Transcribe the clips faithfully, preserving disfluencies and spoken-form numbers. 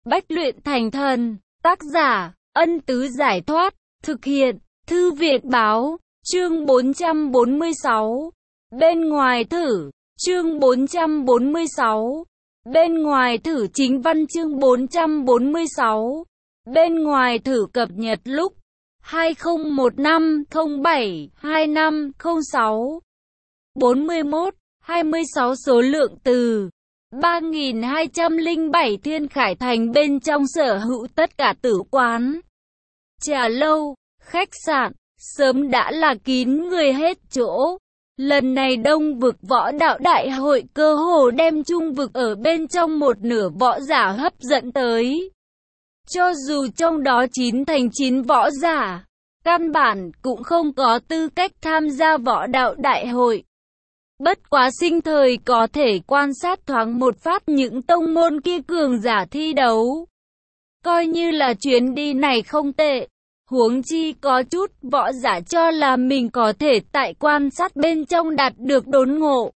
Bách luyện thành thần. Tác giả, Ân Tứ Giải Thoát. Thực hiện, Thư viện báo. Chương bốn trăm bốn mươi sáu. Bên ngoài thử. Chương bốn trăm bốn mươi sáu. Bên ngoài thử chính văn chương bốn trăm bốn mươi sáu. Bên ngoài thử cập nhật lúc hai không một năm không bảy hai năm không sáu. bốn mươi mốt, hai mươi sáu số lượng từ. ba nghìn hai trăm lẻ bảy Thiên Khải Thành bên trong sở hữu tất cả tử quán, trà lâu, khách sạn, sớm đã là kín người hết chỗ. Lần này Đông Vực Võ Đạo Đại Hội cơ hồ đem Trung Vực ở bên trong một nửa võ giả hấp dẫn tới. Cho dù trong đó chín thành chín võ giả, căn bản cũng không có tư cách tham gia Võ Đạo Đại Hội. Bất quá sinh thời có thể quan sát thoáng một phát những tông môn kia cường giả thi đấu. Coi như là chuyến đi này không tệ. Huống chi có chút võ giả cho là mình có thể tại quan sát bên trong đạt được đốn ngộ.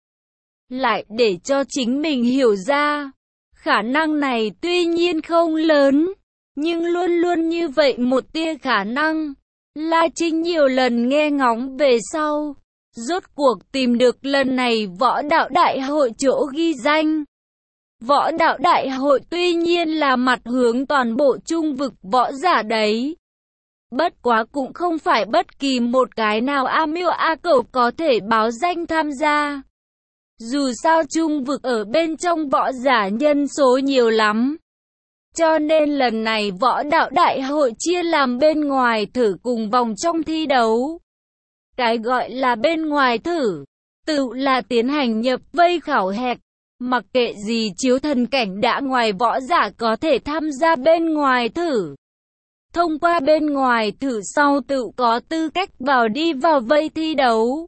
Lại để cho chính mình hiểu ra. Khả năng này tuy nhiên không lớn, nhưng luôn luôn như vậy một tia khả năng. La Trinh nhiều lần nghe ngóng về sau, rốt cuộc tìm được lần này Võ Đạo Đại Hội chỗ ghi danh. Võ Đạo Đại Hội tuy nhiên là mặt hướng toàn bộ Trung Vực võ giả đấy. Bất quá cũng không phải bất kỳ một cái nào A Miêu A Cẩu có thể báo danh tham gia. Dù sao Trung Vực ở bên trong võ giả nhân số nhiều lắm. Cho nên lần này Võ Đạo Đại Hội chia làm bên ngoài thử cùng vòng trong thi đấu. Cái gọi là bên ngoài thử, tự là tiến hành nhập vây khảo hạch. Mặc kệ gì chiếu thần cảnh đã ngoài võ giả có thể tham gia bên ngoài thử. Thông qua bên ngoài thử sau tự có tư cách vào đi vào vây thi đấu.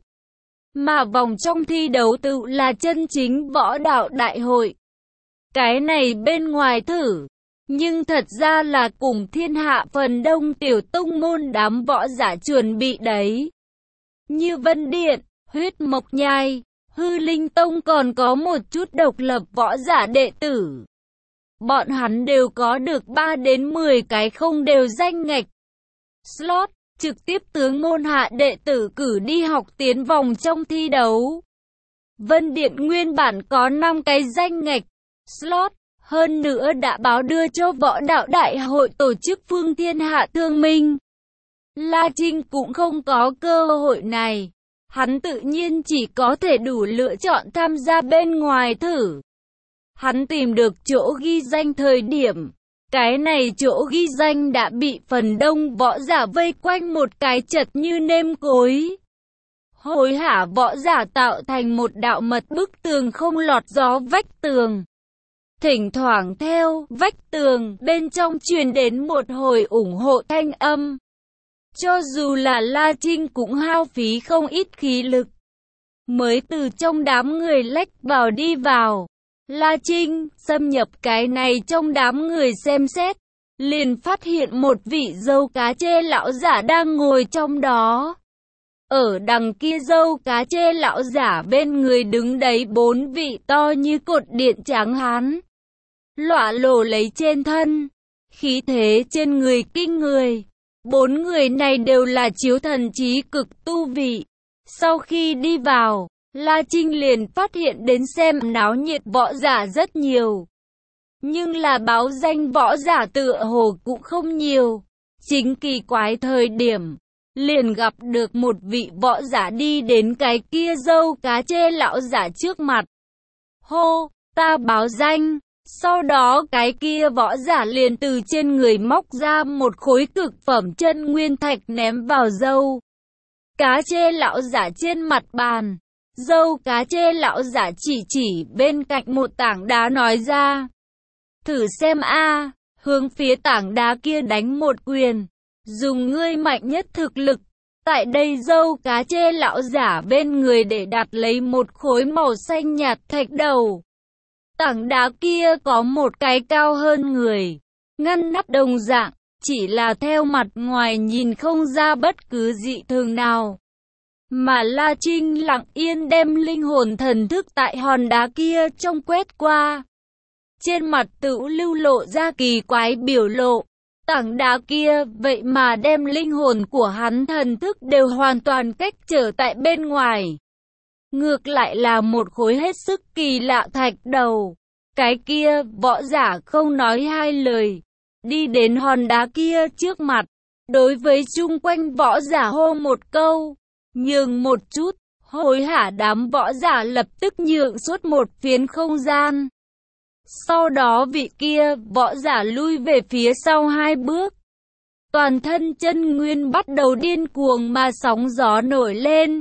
Mà vòng trong thi đấu tự là chân chính Võ Đạo Đại Hội. Cái này bên ngoài thử, nhưng thật ra là cùng thiên hạ phần đông tiểu tông môn đám võ giả chuẩn bị đấy. Như Vân Điện, Huyết Mộc Nhai, Hư Linh Tông còn có một chút độc lập võ giả đệ tử. Bọn hắn đều có được ba đến mười cái không đều danh ngạch slot, trực tiếp tướng môn hạ đệ tử cử đi học tiến vòng trong thi đấu. Vân Điện nguyên bản có năm cái danh ngạch slot, hơn nữa đã báo đưa cho Võ Đạo Đại Hội tổ chức Phương Thiên Hạ Thương Minh. La Trinh cũng không có cơ hội này, hắn tự nhiên chỉ có thể đủ lựa chọn tham gia bên ngoài thử. Hắn tìm được chỗ ghi danh thời điểm, cái này chỗ ghi danh đã bị phần đông võ giả vây quanh một cái chật như nêm cối. Hối hả võ giả tạo thành một đạo mật bức tường không lọt gió vách tường. Thỉnh thoảng theo vách tường bên trong truyền đến một hồi ủng hộ thanh âm. Cho dù là La Trinh cũng hao phí không ít khí lực, mới từ trong đám người lách vào đi vào. La Trinh xâm nhập cái này trong đám người xem xét, liền phát hiện một vị dâu cá chê lão giả đang ngồi trong đó. Ở đằng kia dâu cá chê lão giả bên người đứng đấy bốn vị to như cột điện tráng hán, lọa lồ lấy trên thân, khí thế trên người kinh người. Bốn người này đều là chiếu thần trí cực tu vị. Sau khi đi vào, La Trinh liền phát hiện đến xem náo nhiệt võ giả rất nhiều. Nhưng là báo danh võ giả tựa hồ cũng không nhiều. Chính kỳ quái thời điểm, liền gặp được một vị võ giả đi đến cái kia dâu cá chê lão giả trước mặt. Hô, ta báo danh. Sau đó cái kia võ giả liền từ trên người móc ra một khối cực phẩm chân nguyên thạch ném vào dâu cá chê lão giả trên mặt bàn. Dâu cá chê lão giả chỉ chỉ bên cạnh một tảng đá nói ra. Thử xem a, hướng phía tảng đá kia đánh một quyền. Dùng ngươi mạnh nhất thực lực. Tại đây dâu cá chê lão giả bên người để đặt lấy một khối màu xanh nhạt thạch đầu. Tảng đá kia có một cái cao hơn người, ngăn nắp đồng dạng, chỉ là theo mặt ngoài nhìn không ra bất cứ dị thường nào. Mà La Trinh lặng yên đem linh hồn thần thức tại hòn đá kia trong quét qua. trên mặt tự lưu lộ ra kỳ quái biểu lộ. Tảng đá kia vậy mà đem linh hồn của hắn thần thức đều hoàn toàn cách trở tại bên ngoài. Ngược lại là một khối hết sức kỳ lạ thạch đầu. Cái kia võ giả không nói hai lời, đi đến hòn đá kia trước mặt, đối với chung quanh võ giả hô một câu, nhường một chút. Hối hả đám võ giả lập tức nhượng suốt một phiến không gian. Sau đó vị kia võ giả lui về phía sau hai bước. Toàn thân chân nguyên bắt đầu điên cuồng mà sóng gió nổi lên.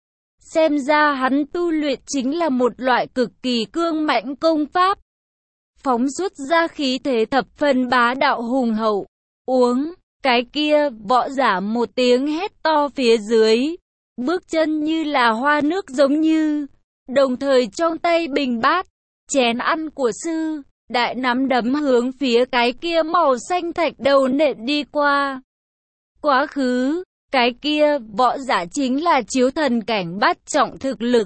Xem ra hắn tu luyện chính là một loại cực kỳ cương mãnh công pháp. Phóng xuất ra khí thế thập phần bá đạo hùng hậu. Uống, cái kia võ giả một tiếng hét to phía dưới. Bước chân như là hoa nước giống như, đồng thời trong tay bình bát, chén ăn của sư, đại nắm đấm hướng phía cái kia màu xanh thạch đầu nện đi qua. Quá khứ, cái kia võ giả chính là chiếu thần cảnh bát trọng thực lực.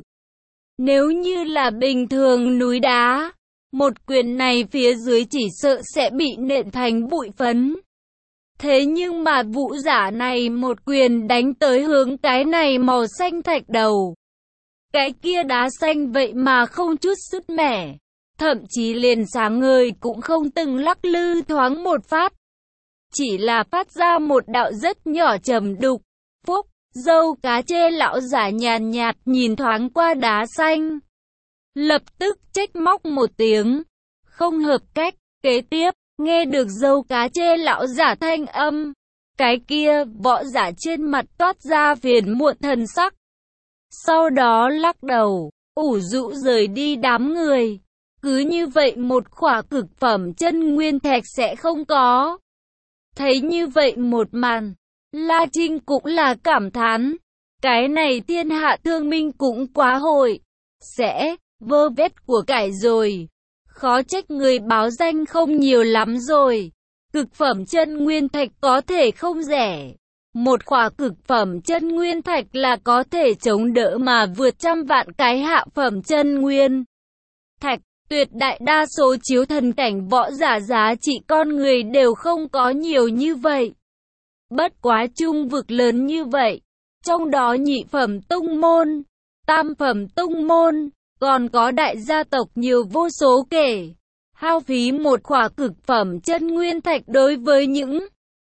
Nếu như là bình thường núi đá, một quyền này phía dưới chỉ sợ sẽ bị nện thành bụi phấn. Thế nhưng mà vũ giả này một quyền đánh tới hướng cái này màu xanh thạch đầu. Cái kia đá xanh vậy mà không chút sứt mẻ, thậm chí liền sáng ngời cũng không từng lắc lư thoáng một phát. Chỉ là phát ra một đạo rất nhỏ trầm đục. Phúc, dâu cá chê lão giả nhàn nhạt nhìn thoáng qua đá xanh. Lập tức trách móc một tiếng. Không hợp cách, kế tiếp. Nghe được dâu cá chê lão giả thanh âm, cái kia võ giả trên mặt toát ra phiền muộn thần sắc. Sau đó lắc đầu, ủ rũ rời đi đám người. Cứ như vậy một khỏa cực phẩm chân nguyên thạch sẽ không có. Thấy như vậy một màn, La Trinh cũng là cảm thán. Cái này thiên hạ thương minh cũng quá hội. Sẽ, vơ vét của cải rồi. Khó trách người báo danh không nhiều lắm rồi. Cực phẩm chân nguyên thạch có thể không rẻ. Một khỏa cực phẩm chân nguyên thạch là có thể chống đỡ mà vượt trăm vạn cái hạ phẩm chân nguyên thạch. Tuyệt đại đa số chiếu thần cảnh võ giả giá trị con người đều không có nhiều như vậy. Bất quá trung vực lớn như vậy, trong đó nhị phẩm tông môn, tam phẩm tông môn, còn có đại gia tộc nhiều vô số kể. Hao phí một khỏa cực phẩm chân nguyên thạch đối với những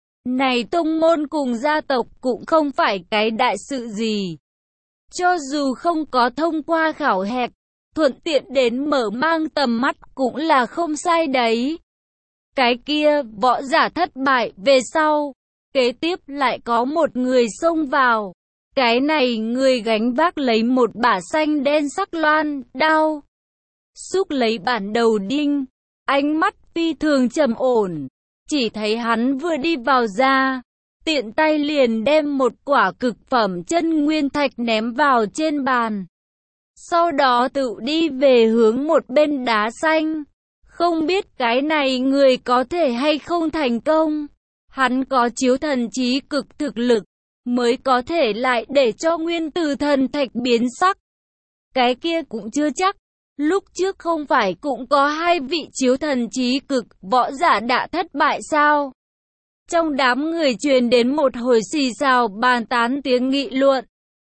này tông môn cùng gia tộc cũng không phải cái đại sự gì. Cho dù không có thông qua khảo hạch, thuận tiện đến mở mang tầm mắt cũng là không sai đấy. Cái kia võ giả thất bại về sau, kế tiếp lại có một người xông vào. Cái này người gánh vác lấy một bả xanh đen sắc loan, đao. Xúc lấy bản đầu đinh, ánh mắt phi thường trầm ổn. Chỉ thấy hắn vừa đi vào ra, tiện tay liền đem một quả cực phẩm chân nguyên thạch ném vào trên bàn. Sau đó tự đi về hướng một bên đá xanh. Không biết cái này người có thể hay không thành công. Hắn có chiếu thần trí cực thực lực, mới có thể lại để cho nguyên tử thần thạch biến sắc. Cái kia cũng chưa chắc. Lúc trước không phải cũng có hai vị chiếu thần trí cực võ giả đã thất bại sao? Trong đám người truyền đến một hồi xì xào bàn tán tiếng nghị luận.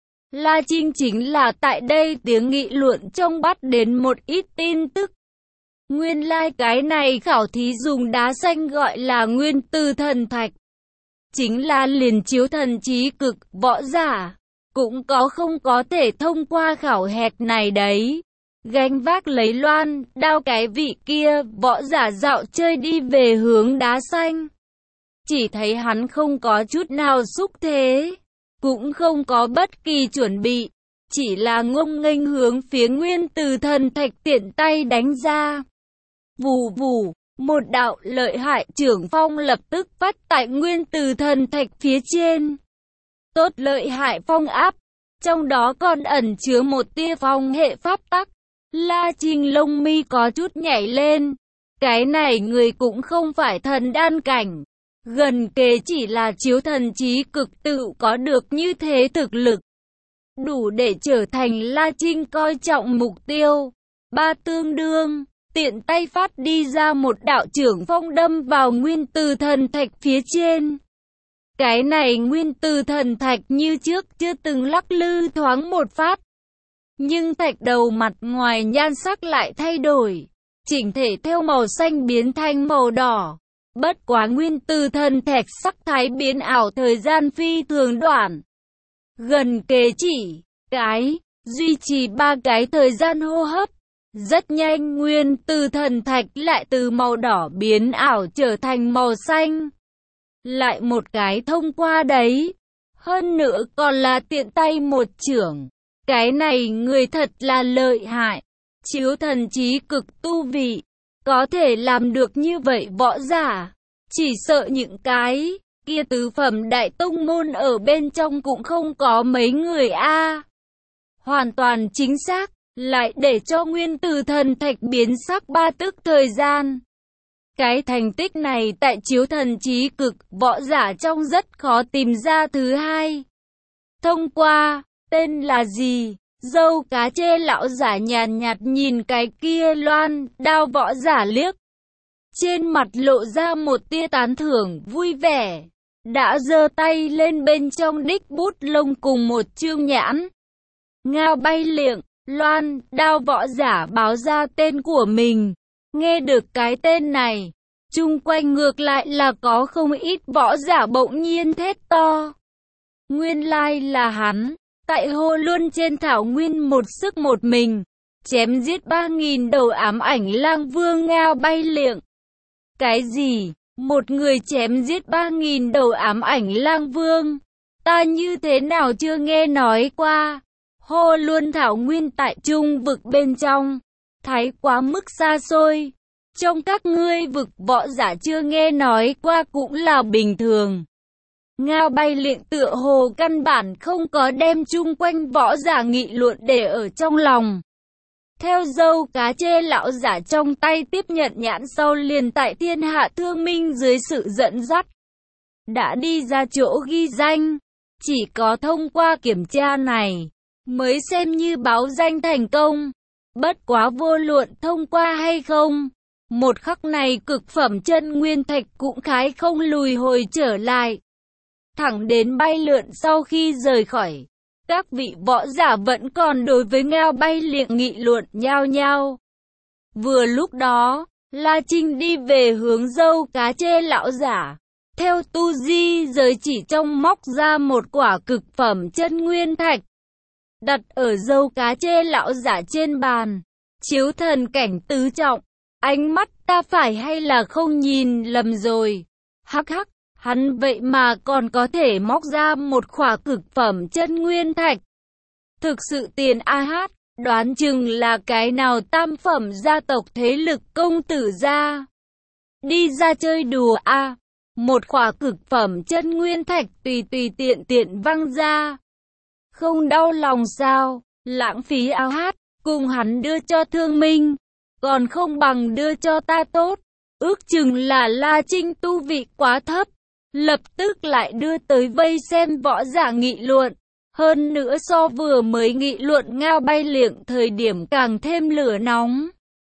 La Trinh chính là tại đây tiếng nghị luận trong bắt đến một ít tin tức. Nguyên lai like cái này khảo thí dùng đá xanh gọi là nguyên tử thần thạch. Chính là liền chiếu thần trí cực võ giả, cũng có không có thể thông qua khảo hạch này đấy. Gánh vác lấy loan, đao cái vị kia, võ giả dạo chơi đi về hướng đá xanh. Chỉ thấy hắn không có chút nào xúc thế, cũng không có bất kỳ chuẩn bị, chỉ là ngông nghênh hướng phía nguyên tử thần thạch tiện tay đánh ra. Vù vù, một đạo lợi hại trưởng phong lập tức phát tại nguyên tử thần thạch phía trên. Tốt lợi hại phong áp, trong đó còn ẩn chứa một tia phong hệ pháp tắc. La Trinh lông mi có chút nhảy lên. Cái này người cũng không phải thần đan cảnh. Gần kề chỉ là chiếu thần trí cực tự có được như thế thực lực. Đủ để trở thành La Trinh coi trọng mục tiêu. Ba tương đương, tiện tay phát đi ra một đạo trưởng phong đâm vào nguyên tử thần thạch phía trên. Cái này nguyên tử thần thạch như trước chưa từng lắc lư thoáng một phát. Nhưng thạch đầu mặt ngoài nhan sắc lại thay đổi, chỉnh thể theo màu xanh biến thành màu đỏ. Bất quá nguyên tử thần thạch sắc thái biến ảo thời gian phi thường đoạn. Gần kề chỉ cái, duy trì ba cái thời gian hô hấp. Rất nhanh nguyên tử thần thạch lại từ màu đỏ biến ảo trở thành màu xanh. Lại một cái thông qua đấy. Hơn nữa còn là tiện tay một chưởng. Cái này người thật là lợi hại. Chiếu thần trí cực tu vị. Có thể làm được như vậy võ giả. Chỉ sợ những cái kia tứ phẩm đại tông môn ở bên trong cũng không có mấy người a. Hoàn toàn chính xác. Lại để cho nguyên tử thần thạch biến sắc ba tức thời gian. Cái thành tích này tại chiếu thần trí cực võ giả trong rất khó tìm ra thứ hai. Thông qua, tên là gì? Dâu cá chê lão giả nhàn nhạt nhìn cái kia loan đao võ giả liếc. Trên mặt lộ ra một tia tán thưởng vui vẻ. Đã giơ tay lên bên trong đích bút lông cùng một chương nhãn. Ngao bay liệng, loan đao võ giả báo ra tên của mình. Nghe được cái tên này, chung quanh ngược lại là có không ít võ giả bỗng nhiên thét to. Nguyên lai là hắn, tại Hồ Luân trên thảo nguyên một sức một mình, chém giết ba nghìn đầu ám ảnh lang vương ngao bay liệng. Cái gì? Một người chém giết ba nghìn đầu ám ảnh lang vương? Ta như thế nào chưa nghe nói qua? Hồ Luân thảo nguyên tại trung vực bên trong, thái quá mức xa xôi. Trong các ngươi vực võ giả chưa nghe nói qua cũng là bình thường. Ngao bay liệng tựa hồ căn bản không có đem chung quanh võ giả nghị luận để ở trong lòng. Theo dâu cá chê lão giả trong tay tiếp nhận nhãn sau liền tại thiên hạ thương minh dưới sự dẫn dắt. Đã đi ra chỗ ghi danh, chỉ có thông qua kiểm tra này, mới xem như báo danh thành công. Bất quá vô luận thông qua hay không, một khắc này cực phẩm chân nguyên thạch cũng khái không lùi hồi trở lại. Thẳng đến bay lượn sau khi rời khỏi, các vị võ giả vẫn còn đối với ngao bay liệng nghị luận nhao nhao. Vừa lúc đó, La Trinh đi về hướng dâu cá chê lão giả. Theo tu di giới chỉ trong móc ra một quả cực phẩm chân nguyên thạch. Đặt ở dâu cá chê lão giả trên bàn. Chiếu thần cảnh tứ trọng. Ánh mắt ta phải hay là không nhìn lầm rồi. Hắc hắc, hắn vậy mà còn có thể móc ra một khỏa cực phẩm chân nguyên thạch. Thực sự tiền a hát, đoán chừng là cái nào tam phẩm gia tộc thế lực công tử gia. Đi ra chơi đùa a à. Một khỏa cực phẩm chân nguyên thạch tùy tùy tiện tiện văng ra. Không đau lòng sao, lãng phí a hát, cùng hắn đưa cho thương minh. Còn không bằng đưa cho ta tốt. Ước chừng là La Trinh tu vị quá thấp. Lập tức lại đưa tới vây xem võ giả nghị luận. Hơn nữa so vừa mới nghị luận ngao bay liệng thời điểm càng thêm lửa nóng.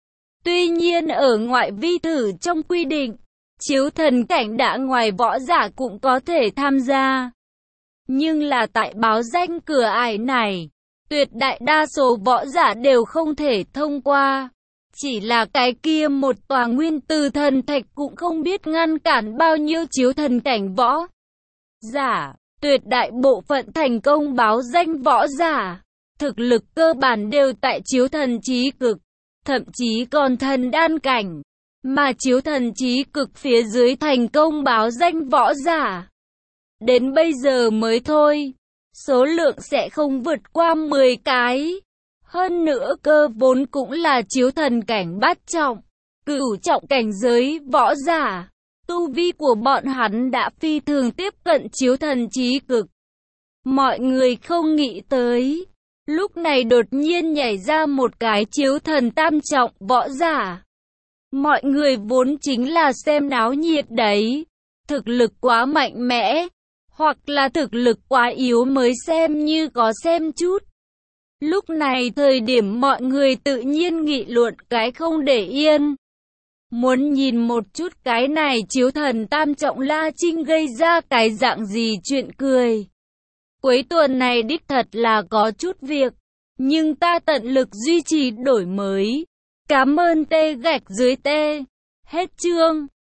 Tuy nhiên ở ngoại vi thử trong quy định, chiếu thần cảnh đã ngoài võ giả cũng có thể tham gia. Nhưng là tại báo danh cửa ải này, tuyệt đại đa số võ giả đều không thể thông qua. Chỉ là cái kia một tòa nguyên tử thần thạch cũng không biết ngăn cản bao nhiêu chiếu thần cảnh võ giả. Tuyệt đại bộ phận thành công báo danh võ giả, thực lực cơ bản đều tại chiếu thần trí cực, thậm chí còn thần đan cảnh. Mà chiếu thần trí cực phía dưới thành công báo danh võ giả, đến bây giờ mới thôi, số lượng sẽ không vượt qua mười cái. Hơn nữa cơ vốn cũng là chiếu thần cảnh bát trọng, cửu trọng cảnh giới võ giả. Tu vi của bọn hắn đã phi thường tiếp cận chiếu thần trí cực. Mọi người không nghĩ tới, lúc này đột nhiên nhảy ra một cái chiếu thần tam trọng võ giả. Mọi người vốn chính là xem náo nhiệt đấy. Thực lực quá mạnh mẽ, hoặc là thực lực quá yếu mới xem như có xem chút. Lúc này thời điểm mọi người tự nhiên nghị luận cái không để yên. Muốn nhìn một chút cái này chiếu thần tam trọng La Trinh gây ra cái dạng gì chuyện cười. Cuối tuần này đích thật là có chút việc, nhưng ta tận lực duy trì đổi mới. Cảm ơn T gạch dưới T. Hết chương.